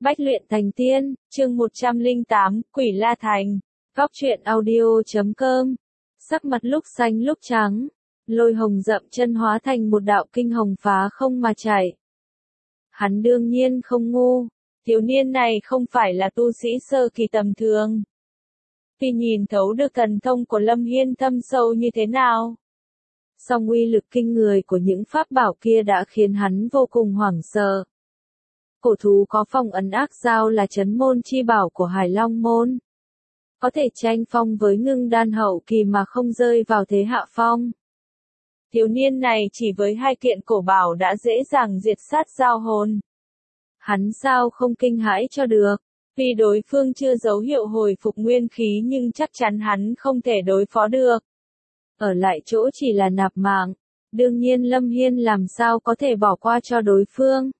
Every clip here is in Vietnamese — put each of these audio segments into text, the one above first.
Bách luyện thành tiên, chương 108, Quỷ La Thành. Góc truyện audio.com. Sắc mặt lúc xanh lúc trắng, Lôi Hồng dậm chân hóa thành một đạo kinh hồng phá không mà chạy. Hắn đương nhiên không ngu, thiếu niên này không phải là tu sĩ sơ kỳ tầm thường. Tuy nhìn thấu được thần thông của Lâm Hiên thâm sâu như thế nào, song uy lực kinh người của những pháp bảo kia đã khiến hắn vô cùng hoảng sợ. Cổ thú có phong ấn ác giao là trấn môn chi bảo của Hải Long môn. Có thể tranh phong với ngưng đan hậu kỳ mà không rơi vào thế hạ phong. Thiếu niên này chỉ với hai kiện cổ bảo đã dễ dàng diệt sát giao hồn. Hắn sao không kinh hãi cho được, vì đối phương chưa dấu hiệu hồi phục nguyên khí nhưng chắc chắn hắn không thể đối phó được. Ở lại chỗ chỉ là nạp mạng, đương nhiên Lâm Hiên làm sao có thể bỏ qua cho đối phương.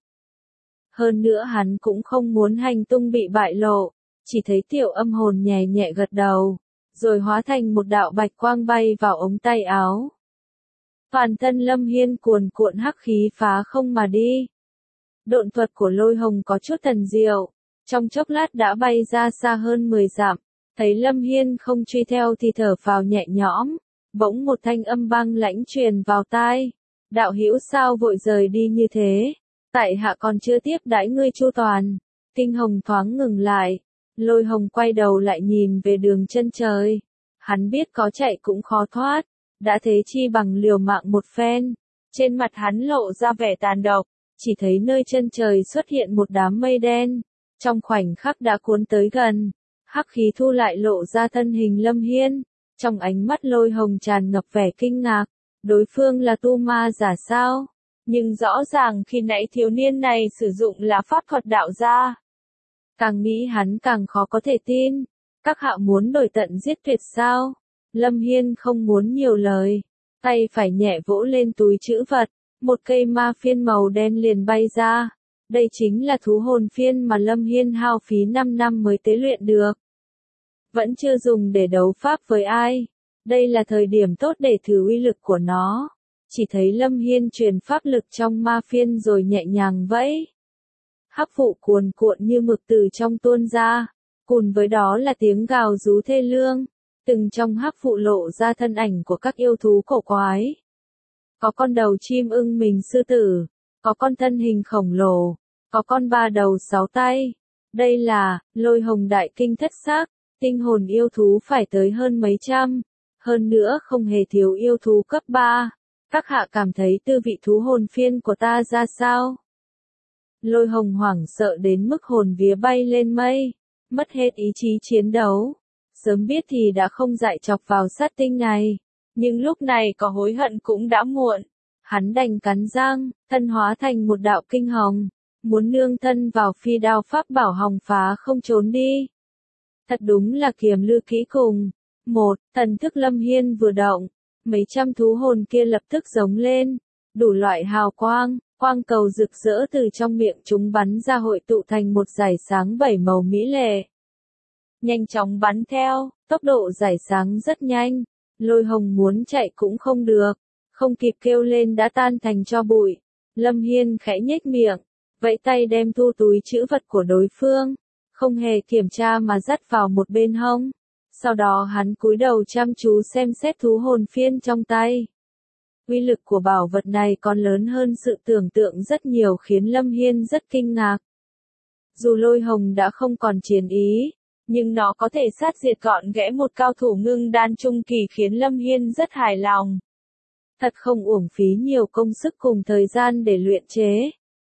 Hơn nữa hắn cũng không muốn hành tung bị bại lộ, chỉ thấy tiểu âm hồn nhẹ nhẹ gật đầu, rồi hóa thành một đạo bạch quang bay vào ống tay áo. Toàn thân Lâm Hiên cuồn cuộn hắc khí phá không mà đi. Độn thuật của Lôi Hồng có chút thần diệu, trong chốc lát đã bay ra xa hơn 10 dặm, thấy Lâm Hiên không truy theo thì thở phào nhẹ nhõm, bỗng một thanh âm băng lãnh truyền vào tai. Đạo hữu sao vội rời đi như thế? Tại hạ còn chưa tiếp đãi ngươi chu toàn. Kinh hồng thoáng ngừng lại, Lôi Hồng quay đầu lại nhìn về đường chân trời. Hắn biết có chạy cũng khó thoát, đã thế chi bằng liều mạng một phen. Trên mặt hắn lộ ra vẻ tàn độc, chỉ thấy nơi chân trời xuất hiện một đám mây đen, trong khoảnh khắc đã cuốn tới gần. Hắc khí thu lại lộ ra thân hình Lâm Hiên, trong ánh mắt Lôi Hồng tràn ngập vẻ kinh ngạc, đối phương là tu ma giả sao? Nhưng rõ ràng khi nãy thiếu niên này sử dụng là pháp thuật đạo gia. Càng nghĩ hắn càng khó có thể tin. Các hạ muốn đổi tận giết tuyệt sao? Lâm Hiên không muốn nhiều lời, tay phải nhẹ vỗ lên túi trữ vật, một cây ma phiên màu đen liền bay ra. Đây chính là thú hồn phiên mà Lâm Hiên hao phí 5 năm mới tế luyện được. Vẫn chưa dùng để đấu pháp với ai. Đây là thời điểm tốt để thử uy lực của nó. Chỉ thấy Lâm Hiên truyền pháp lực trong ma phiên rồi nhẹ nhàng vẫy. Hắc vụ cuồn cuộn như mực từ trong tuôn ra, cùng với đó là tiếng gào rú thê lương. Từng trong hắc vụ lộ ra thân ảnh của các yêu thú cổ quái. Có con đầu chim ưng mình sư tử, có con thân hình khổng lồ, có con 3 đầu 6 tay. Đây là Lôi Hồng đại kinh thất xác, tinh hồn yêu thú phải tới hơn mấy trăm, hơn nữa không hề thiếu yêu thú cấp 3. Các hạ cảm thấy tư vị thú hồn phiên của ta ra sao? Lôi Hồng hoảng sợ đến mức hồn vía bay lên mây, mất hết ý chí chiến đấu. Sớm biết thì đã không dại chọc vào sát tinh này, nhưng lúc này có hối hận cũng đã muộn. Hắn đành cắn răng, thân hóa thành một đạo kinh hồng, muốn nương thân vào phi đao pháp bảo hồng phá không trốn đi. Thật đúng là kiềm lư kỹ cùng. Thần thức Lâm Hiên vừa động, mấy trăm thú hồn kia lập tức giống lên, đủ loại hào quang, quang cầu rực rỡ từ trong miệng chúng bắn ra hội tụ thành một dải sáng 7 màu mỹ lệ. Nhanh chóng bắn theo, tốc độ rải sáng rất nhanh, Lôi Hồng muốn chạy cũng không được, không kịp kêu lên đã tan thành tro bụi. Lâm Hiên khẽ nhếch miệng, vẫy tay đem thu túi trữ vật của đối phương, không hề kiểm tra mà dắt vào một bên hông. Sau đó hắn cúi đầu chăm chú xem xét thú hồn phiên trong tay. Uy lực của bảo vật này còn lớn hơn sự tưởng tượng rất nhiều khiến Lâm Hiên rất kinh ngạc. Dù Lôi Hồng đã không còn chiến ý, nhưng nó có thể sát diệt gọn ghẽ một cao thủ ngưng đan trung kỳ khiến Lâm Hiên rất hài lòng. Thật không uổng phí nhiều công sức cùng thời gian để luyện chế.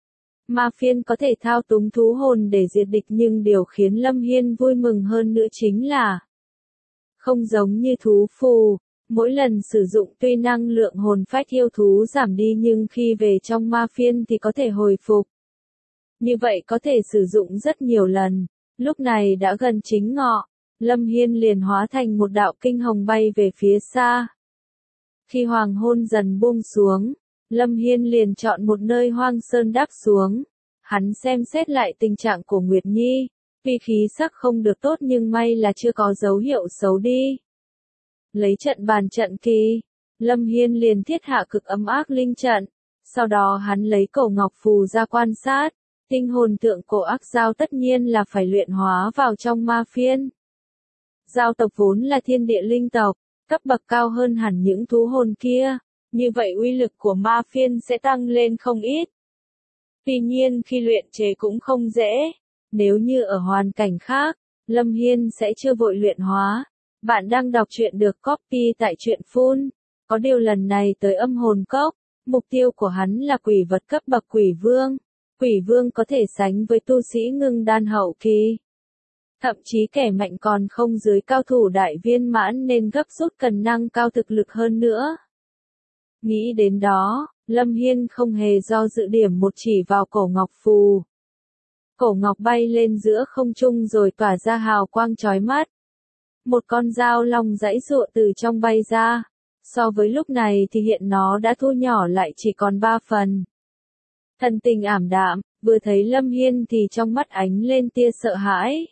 Ma phiên có thể thao túng thú hồn để diệt địch nhưng điều khiến Lâm Hiên vui mừng hơn nữa chính là không giống như thú phù, mỗi lần sử dụng tuy năng lượng hồn phách yêu thú giảm đi nhưng khi về trong ma phiên thì có thể hồi phục. Như vậy có thể sử dụng rất nhiều lần. Lúc này đã gần chính ngọ, Lâm Hiên liền hóa thành một đạo kinh hồng bay về phía xa. Khi hoàng hôn dần buông xuống, Lâm Hiên liền chọn một nơi hoang sơn đáp xuống. Hắn xem xét lại tình trạng của Nguyệt Nhi, vì khí sắc không được tốt nhưng may là chưa có dấu hiệu xấu đi. Lấy trận bàn trận kỳ, Lâm Hiên liền thiết hạ cực âm ác linh trận, sau đó hắn lấy cổ ngọc phù ra quan sát. Tinh hồn tượng cổ ác dao tất nhiên là phải luyện hóa vào trong ma phiên. Dao tộc vốn là thiên địa linh tộc, cấp bậc cao hơn hẳn những thú hồn kia, như vậy uy lực của ma phiên sẽ tăng lên không ít. Tuy nhiên khi luyện chế cũng không dễ, nếu như ở hoàn cảnh khác, Lâm Hiên sẽ chưa vội luyện hóa. Bạn đang đọc truyện được copy tại truyện Phun. Có điều lần này tới âm hồn cốc, mục tiêu của hắn là quỷ vật cấp bậc quỷ vương. Quỷ vương có thể sánh với tu sĩ ngưng đan hậu kỳ. Thậm chí kẻ mạnh còn không dưới cao thủ đại viên mãn nên gấp rút cần năng cao thực lực hơn nữa. Nghĩ đến đó, Lâm Hiên không hề do dự điểm một chỉ vào cổ ngọc phù. Cổ ngọc bay lên giữa không trung rồi tỏa ra hào quang chói mắt. Một con dao long giãy giụa từ trong bay ra. So với lúc này thì hiện nó đã thu nhỏ lại chỉ còn 3 phần. Thần tình ảm đạm, vừa thấy Lâm Hiên thì trong mắt ánh lên tia sợ hãi.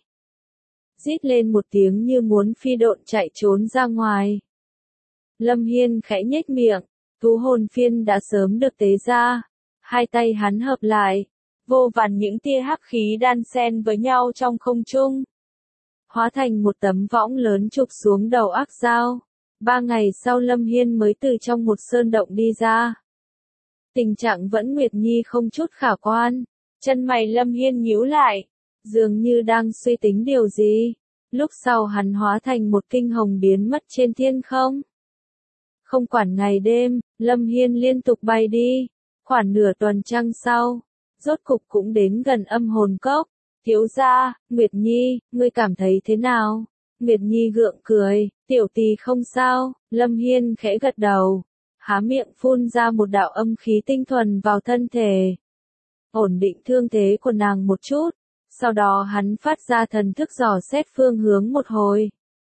Rít lên một tiếng như muốn phi độn chạy trốn ra ngoài. Lâm Hiên khẽ nhếch miệng, thú hồn phiên đã sớm được tế ra. Hai tay hắn hợp lại, vô vàn những tia hắc khí đan xen với nhau trong không trung. Hóa thành một tấm võng lớn chụp xuống đầu ác dao. 3 ngày sau Lâm Hiên mới từ trong một sơn động đi ra. Tình trạng vẫn Nguyệt Nhi không chút khả quan. Chân mày Lâm Hiên nhíu lại, dường như đang suy tính điều gì. Lúc sau hắn hóa thành một kinh hồng biến mất trên thiên không. Không quản ngày đêm, Lâm Hiên liên tục bay đi. Khoảng nửa tuần trăng sau, rốt cục cũng đến gần âm hồn cốc. Thiếu gia, Nguyệt Nhi, ngươi cảm thấy thế nào? Nguyệt Nhi gượng cười, tiểu tỳ không sao. Lâm Hiên khẽ gật đầu, há miệng phun ra một đạo âm khí tinh thuần vào thân thể. Ổn định thương thế của nàng một chút, sau đó hắn phát ra thần thức dò xét phương hướng một hồi.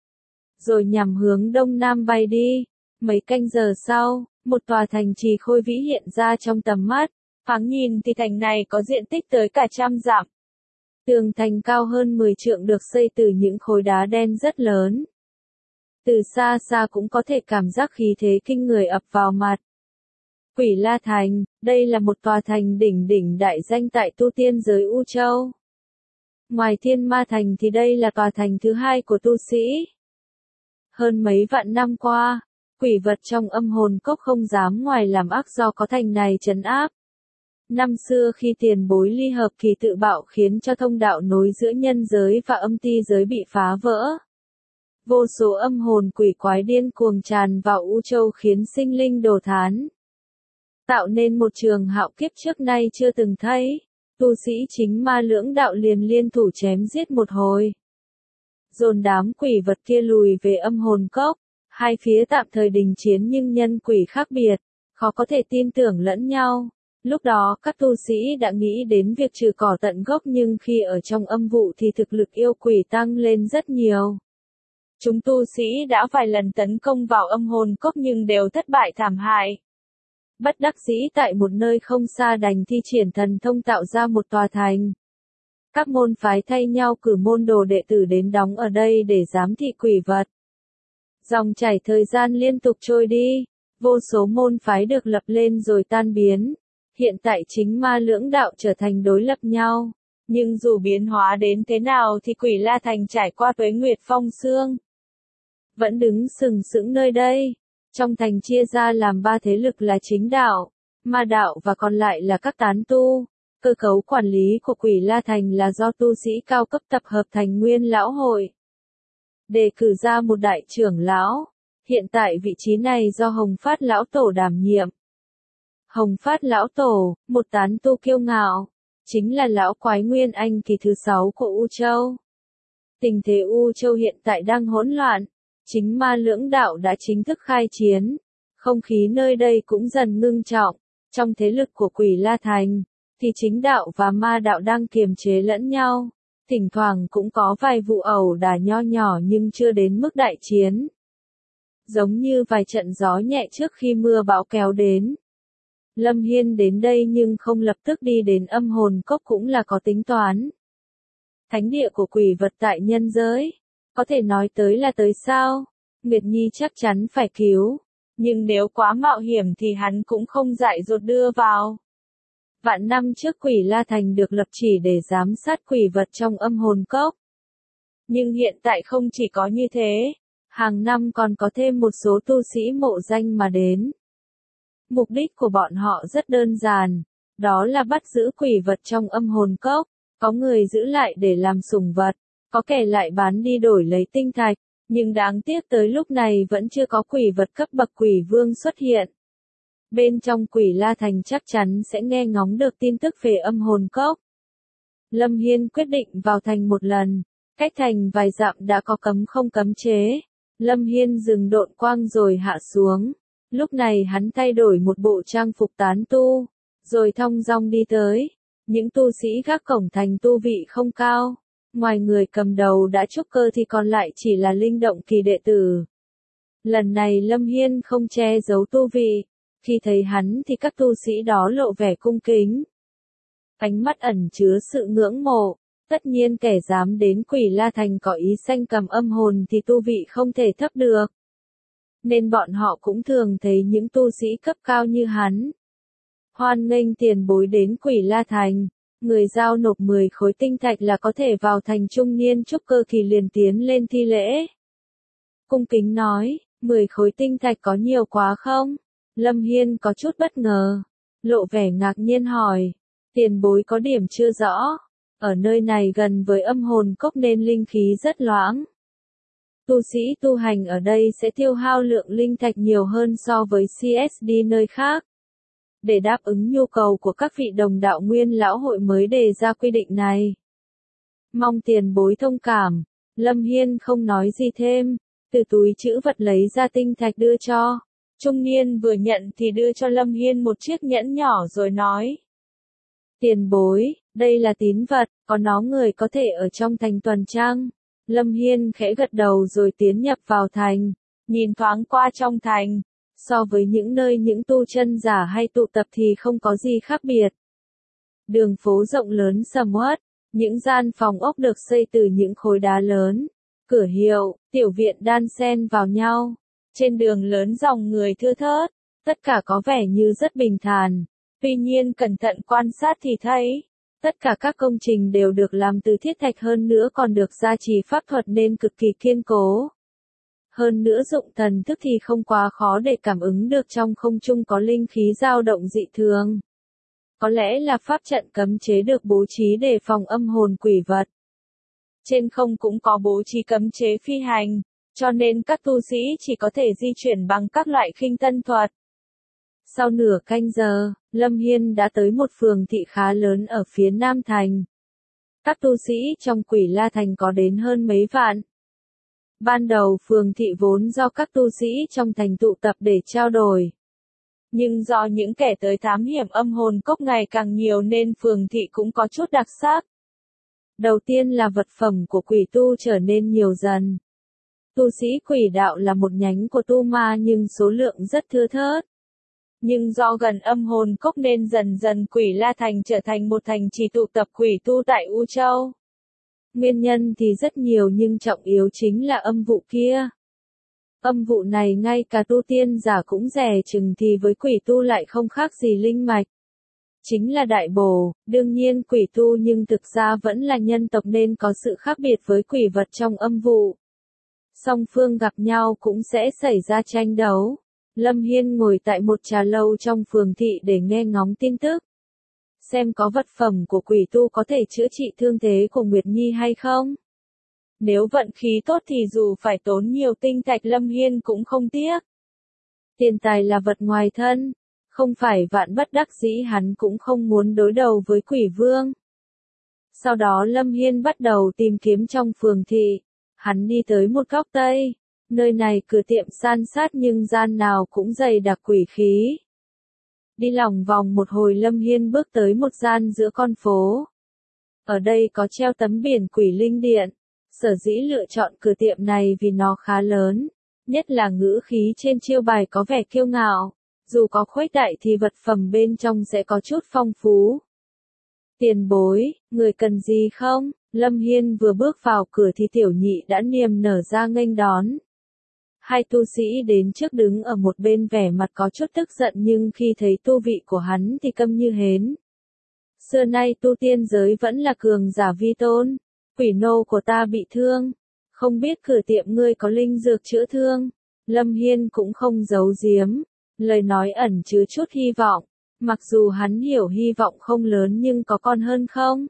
Rồi nhằm hướng đông nam bay đi. Mấy canh giờ sau, một tòa thành trì khôi vĩ hiện ra trong tầm mắt. Thoáng nhìn thì thành này có diện tích tới cả 100 dặm. Tường thành cao hơn 10 trượng được xây từ những khối đá đen rất lớn. Từ xa xa cũng có thể cảm giác khí thế kinh người ập vào mặt. Quỷ La Thành, đây là một tòa thành đỉnh đại danh tại tu tiên giới U Châu. Ngoài Thiên Ma Thành thì đây là tòa thành thứ hai của tu sĩ. Hơn mấy vạn năm qua, quỷ vật trong âm hồn cốc không dám ngoài làm ác do có thành này trấn áp. Năm xưa khi tiền bối ly hợp kỳ tự bạo khiến cho thông đạo nối giữa nhân giới và âm ti giới bị phá vỡ. Vô số âm hồn quỷ quái điên cuồng tràn vào U Châu khiến sinh linh đổ thán. Tạo nên một trường hạo kiếp trước nay chưa từng thấy. Tu sĩ chính ma lưỡng đạo liền liên thủ chém giết một hồi. Dồn đám quỷ vật kia lùi về âm hồn cốc. Hai phía tạm thời đình chiến nhưng nhân quỷ khác biệt, khó có thể tin tưởng lẫn nhau. Lúc đó các tu sĩ đã nghĩ đến việc trừ cỏ tận gốc nhưng khi ở trong âm vụ thì thực lực yêu quỷ tăng lên rất nhiều. Chúng tu sĩ đã vài lần tấn công vào âm hồn cốc nhưng đều thất bại thảm hại. Bất đắc dĩ tại một nơi không xa đành thi triển thần thông tạo ra một tòa thành. Các môn phái thay nhau cử môn đồ đệ tử đến đóng ở đây để giám thị quỷ vật. Dòng chảy thời gian liên tục trôi đi, vô số môn phái được lập lên rồi tan biến. Hiện tại chính ma lưỡng đạo trở thành đối lập nhau. Nhưng dù biến hóa đến thế nào thì Quỷ La Thành trải qua tuế nguyệt phong sương. Vẫn đứng sừng sững nơi đây. Trong thành chia ra làm 3 thế lực là chính đạo, ma đạo và còn lại là các tán tu. Cơ cấu quản lý của Quỷ La Thành là do tu sĩ cao cấp tập hợp thành Nguyên Lão Hội. Đề cử ra một đại trưởng lão. Hiện tại vị trí này do Hồng Phát Lão Tổ đảm nhiệm. Hồng Phát Lão Tổ, một tán tu kiêu ngạo, chính là lão quái Nguyên Anh kỳ thứ 6 của U Châu. Tình thế U Châu hiện tại đang hỗn loạn, chính ma lưỡng đạo đã chính thức khai chiến, không khí nơi đây cũng dần ngưng trọng. Trong thế lực của Quỷ La Thành, thì chính đạo và ma đạo đang kiềm chế lẫn nhau, thỉnh thoảng cũng có vài vụ ẩu đả nho nhỏ nhưng chưa đến mức đại chiến. Giống như vài trận gió nhẹ trước khi mưa bão kéo đến. Lâm Hiên đến đây nhưng không lập tức đi đến âm hồn cốc cũng là có tính toán. Thánh địa của quỷ vật tại nhân giới, có thể nói tới là tới sao? Nguyệt Nhi chắc chắn phải cứu, nhưng nếu quá mạo hiểm thì hắn cũng không dại dột đưa vào. Vạn năm trước Quỷ La Thành được lập chỉ để giám sát quỷ vật trong âm hồn cốc. Nhưng hiện tại không chỉ có như thế, hàng năm còn có thêm một số tu sĩ mộ danh mà đến. Mục đích của bọn họ rất đơn giản, đó là bắt giữ quỷ vật trong âm hồn cốc, có người giữ lại để làm sủng vật, có kẻ lại bán đi đổi lấy tinh thạch, nhưng đáng tiếc tới lúc này vẫn chưa có quỷ vật cấp bậc quỷ vương xuất hiện. Bên trong Quỷ La Thành chắc chắn sẽ nghe ngóng được tin tức về âm hồn cốc. Lâm Hiên quyết định vào thành một lần, cách thành vài dặm đã có cấm không cấm chế. Lâm Hiên dừng độn quang rồi hạ xuống. Lúc này hắn thay đổi một bộ trang phục tán tu, rồi thong dong đi tới. Những tu sĩ gác cổng thành tu vị không cao, ngoài người cầm đầu đã trúc cơ thì còn lại chỉ là linh động kỳ đệ tử. Lần này Lâm Hiên không che giấu tu vị, khi thấy hắn thì các tu sĩ đó lộ vẻ cung kính. Ánh mắt ẩn chứa sự ngưỡng mộ, tất nhiên kẻ dám đến Quỷ La Thành có ý sanh cầm âm hồn thì tu vị không thể thấp được. Nên bọn họ cũng thường thấy những tu sĩ cấp cao như hắn. Hoan nghênh tiền bối đến Quỷ La Thành, người giao nộp 10 khối tinh thạch là có thể vào thành trung niên trúc cơ kỳ liền tiến lên thi lễ. Cung kính nói, 10 khối tinh thạch có nhiều quá không? Lâm Hiên có chút bất ngờ, lộ vẻ ngạc nhiên hỏi, tiền bối có điểm chưa rõ, ở nơi này gần với âm hồn cốc nên linh khí rất loãng. Tu sĩ tu hành ở đây sẽ tiêu hao lượng linh thạch nhiều hơn so với CSD nơi khác. Để đáp ứng nhu cầu của các vị đồng đạo nguyên lão hội mới đề ra quy định này. Mong tiền bối thông cảm, Lâm Hiên không nói gì thêm, từ túi trữ vật lấy ra tinh thạch đưa cho. Trung niên vừa nhận thì đưa cho Lâm Hiên một chiếc nhẫn nhỏ rồi nói. Tiền bối, đây là tín vật, có nó người có thể ở trong thành tuần trăng. Lâm Hiên khẽ gật đầu rồi tiến nhập vào thành, nhìn thoáng qua trong thành, so với những nơi những tu chân giả hay tụ tập thì không có gì khác biệt. Đường phố rộng lớn sầm uất, những gian phòng ốc được xây từ những khối đá lớn, cửa hiệu, tiểu viện đan xen vào nhau. Trên đường lớn dòng người thưa thớt, tất cả có vẻ như rất bình thản. Tuy nhiên cẩn thận quan sát thì thấy, tất cả các công trình đều được làm từ thiết thạch hơn nữa còn được gia trì pháp thuật nên cực kỳ kiên cố. Hơn nữa dụng thần thức thì không quá khó để cảm ứng được trong không trung có linh khí dao động dị thường. Có lẽ là pháp trận cấm chế được bố trí để phòng âm hồn quỷ vật. Trên không cũng có bố trí cấm chế phi hành, cho nên các tu sĩ chỉ có thể di chuyển bằng các loại khinh tân thuật. Sau nửa canh giờ, Lâm Hiên đã tới một phường thị khá lớn ở phía Nam Thành. Các tu sĩ trong Quỷ La Thành có đến hơn mấy vạn. Ban đầu phường thị vốn do các tu sĩ trong thành tụ tập để trao đổi. Nhưng do những kẻ tới thám hiểm âm hồn cốc ngày càng nhiều nên phường thị cũng có chút đặc sắc. Đầu tiên là vật phẩm của quỷ tu trở nên nhiều dần. Tu sĩ quỷ đạo là một nhánh của tu ma nhưng số lượng rất thưa thớt. Nhưng do gần âm hồn cốc nên dần dần Quỷ La Thành trở thành một thành trì tụ tập quỷ tu tại U Châu. Nguyên nhân thì rất nhiều nhưng trọng yếu chính là âm vụ kia. Âm vụ này ngay cả tu tiên giả cũng dè chừng thì với quỷ tu lại không khác gì linh mạch. Chính là đại bổ, đương nhiên quỷ tu nhưng thực ra vẫn là nhân tộc nên có sự khác biệt với quỷ vật trong âm vụ. Song phương gặp nhau cũng sẽ xảy ra tranh đấu. Lâm Hiên ngồi tại một trà lâu trong phường thị để nghe ngóng tin tức. Xem có vật phẩm của quỷ tu có thể chữa trị thương thế của Nguyệt Nhi hay không. Nếu vận khí tốt thì dù phải tốn nhiều tinh thạch Lâm Hiên cũng không tiếc. Tiền tài là vật ngoài thân, không phải vạn bất đắc dĩ hắn cũng không muốn đối đầu với quỷ vương. Sau đó Lâm Hiên bắt đầu tìm kiếm trong phường thị. Hắn đi tới một góc tây. Nơi này cửa tiệm san sát nhưng gian nào cũng dày đặc quỷ khí. Đi lòng vòng một hồi Lâm Hiên bước tới một gian giữa con phố. Ở đây có treo tấm biển Quỷ Linh Điện. Sở dĩ lựa chọn cửa tiệm này vì nó khá lớn. Nhất là ngữ khí trên chiêu bài có vẻ kiêu ngạo. Dù có khuếch đại thì vật phẩm bên trong sẽ có chút phong phú. Tiền bối, người cần gì không? Lâm Hiên vừa bước vào cửa thì tiểu nhị đã niềm nở ra nghênh đón. Hai tu sĩ đến trước đứng ở một bên vẻ mặt có chút tức giận nhưng khi thấy tu vị của hắn thì câm như hến. Xưa nay tu tiên giới vẫn là cường giả vi tôn. Quỷ nô của ta bị thương. Không biết cửa tiệm ngươi có linh dược chữa thương. Lâm Hiên cũng không giấu giếm. Lời nói ẩn chứa chút hy vọng. Mặc dù hắn hiểu hy vọng không lớn nhưng có còn hơn không?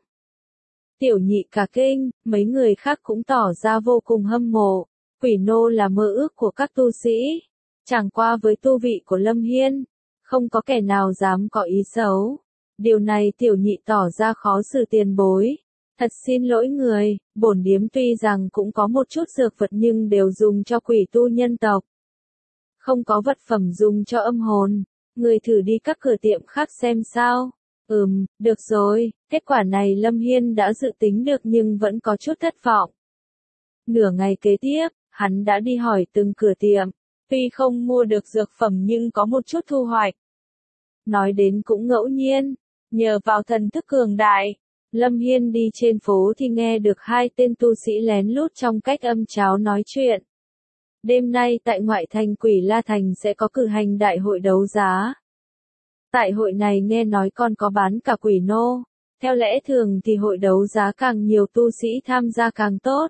Tiểu nhị cả kinh, mấy người khác cũng tỏ ra vô cùng hâm mộ. Quỷ nô là mơ ước của các tu sĩ. Chẳng qua với tu vị của Lâm Hiên, không có kẻ nào dám có ý xấu. Điều này tiểu nhị tỏ ra khó xử tiền bối. Thật xin lỗi người, bổn điếm tuy rằng cũng có một chút dược vật nhưng đều dùng cho quỷ tu nhân tộc. Không có vật phẩm dùng cho âm hồn. Người thử đi các cửa tiệm khác xem sao. Được rồi, kết quả này Lâm Hiên đã dự tính được nhưng vẫn có chút thất vọng. Nửa ngày kế tiếp, hắn đã đi hỏi từng cửa tiệm. Tuy không mua được dược phẩm nhưng có một chút thu hoạch. Nói đến cũng ngẫu nhiên, nhờ vào thần thức cường đại, Lâm Hiên đi trên phố thì nghe được hai tên tu sĩ lén lút trong cách âm cháo nói chuyện. Đêm nay tại ngoại thành Quỷ La Thành sẽ có cử hành đại hội đấu giá. Tại hội này nghe nói còn có bán cả quỷ nô. Theo lẽ thường thì hội đấu giá càng nhiều tu sĩ tham gia càng tốt.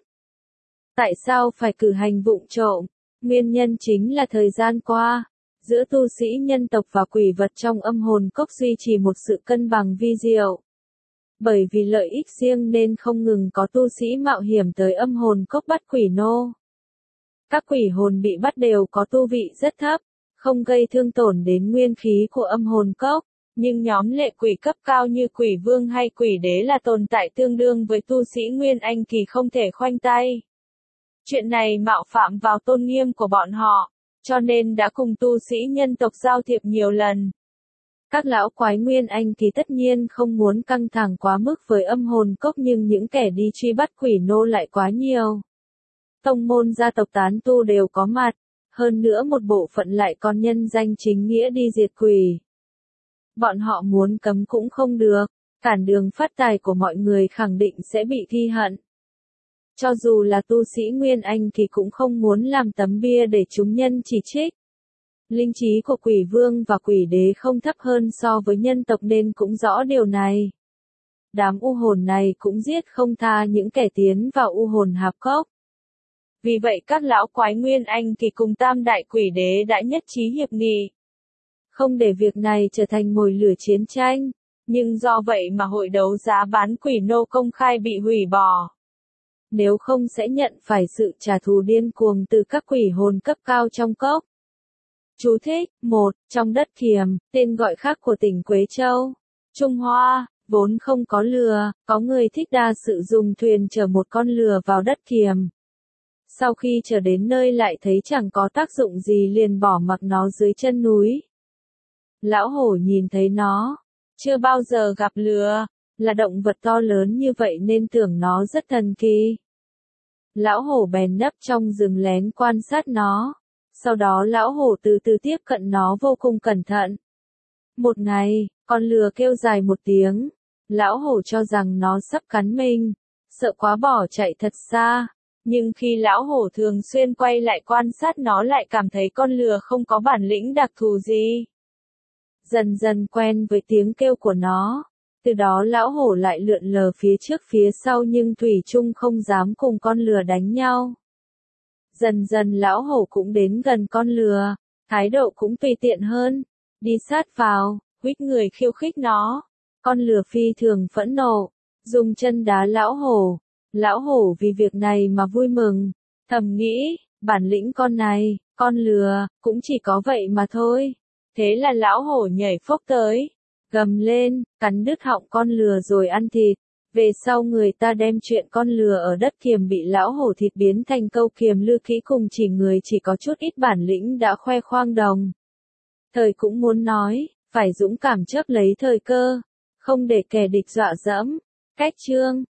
Tại sao phải cử hành vụng trộm? Nguyên nhân chính là thời gian qua, giữa tu sĩ nhân tộc và quỷ vật trong âm hồn cốc duy trì một sự cân bằng vi diệu. Bởi vì lợi ích riêng nên không ngừng có tu sĩ mạo hiểm tới âm hồn cốc bắt quỷ nô. Các quỷ hồn bị bắt đều có tu vị rất thấp, không gây thương tổn đến nguyên khí của âm hồn cốc, nhưng nhóm lệ quỷ cấp cao như quỷ vương hay quỷ đế là tồn tại tương đương với tu sĩ nguyên anh kỳ không thể khoanh tay. Chuyện này mạo phạm vào tôn nghiêm của bọn họ, cho nên đã cùng tu sĩ nhân tộc giao thiệp nhiều lần. Các lão quái nguyên anh thì tất nhiên không muốn căng thẳng quá mức với âm hồn cốc nhưng những kẻ đi truy bắt quỷ nô lại quá nhiều. Tông môn gia tộc tán tu đều có mặt, hơn nữa một bộ phận lại còn nhân danh chính nghĩa đi diệt quỷ. Bọn họ muốn cấm cũng không được, cản đường phát tài của mọi người khẳng định sẽ bị thi hận. Cho dù là tu sĩ Nguyên Anh thì cũng không muốn làm tấm bia để chúng nhân chỉ trích. Linh trí của quỷ vương và quỷ đế không thấp hơn so với nhân tộc nên cũng rõ điều này. Đám u hồn này cũng giết không tha những kẻ tiến vào u hồn hạp cốc. Vì vậy các lão quái Nguyên Anh thì cùng tam đại quỷ đế đã nhất trí hiệp nghị. Không để việc này trở thành mồi lửa chiến tranh, nhưng do vậy mà hội đấu giá bán quỷ nô công khai bị hủy bỏ. Nếu không sẽ nhận phải sự trả thù điên cuồng từ các quỷ hồn cấp cao trong cốc. Chú thích: 1. Trong đất Kiềm, tên gọi khác của tỉnh Quế Châu, Trung Hoa, vốn không có lừa, có người thích đa sự dùng thuyền chở một con lừa vào đất Kiềm. Sau khi trở đến nơi lại thấy chẳng có tác dụng gì liền bỏ mặc nó dưới chân núi. Lão hổ nhìn thấy nó, chưa bao giờ gặp lừa, là động vật to lớn như vậy nên tưởng nó rất thần kỳ. Lão hổ bèn nấp trong rừng lén quan sát nó. Sau đó lão hổ từ từ tiếp cận nó vô cùng cẩn thận. Một ngày, con lừa kêu dài một tiếng. Lão hổ cho rằng nó sắp cắn mình, sợ quá bỏ chạy thật xa. Nhưng khi lão hổ thường xuyên quay lại quan sát nó lại cảm thấy con lừa không có bản lĩnh đặc thù gì. Dần dần quen với tiếng kêu của nó. Từ đó lão hổ lại lượn lờ phía trước phía sau nhưng thủy chung không dám cùng con lừa đánh nhau. Dần dần lão hổ cũng đến gần con lừa, thái độ cũng tùy tiện hơn, đi sát vào, huých người khiêu khích nó. Con lừa phi thường phẫn nộ, dùng chân đá lão hổ. Lão hổ vì việc này mà vui mừng, thầm nghĩ, bản lĩnh con này, con lừa, cũng chỉ có vậy mà thôi. Thế là lão hổ nhảy phốc tới, gầm lên, cắn đứt họng con lừa rồi ăn thịt. Về sau người ta đem chuyện con lừa ở đất Kiềm bị lão hổ thịt biến thành câu kiềm lư kỹ cùng chỉ người chỉ có chút ít bản lĩnh đã khoe khoang đồng. Thời cũng muốn nói, phải dũng cảm chấp lấy thời cơ, không để kẻ địch dọa dẫm. Cách chương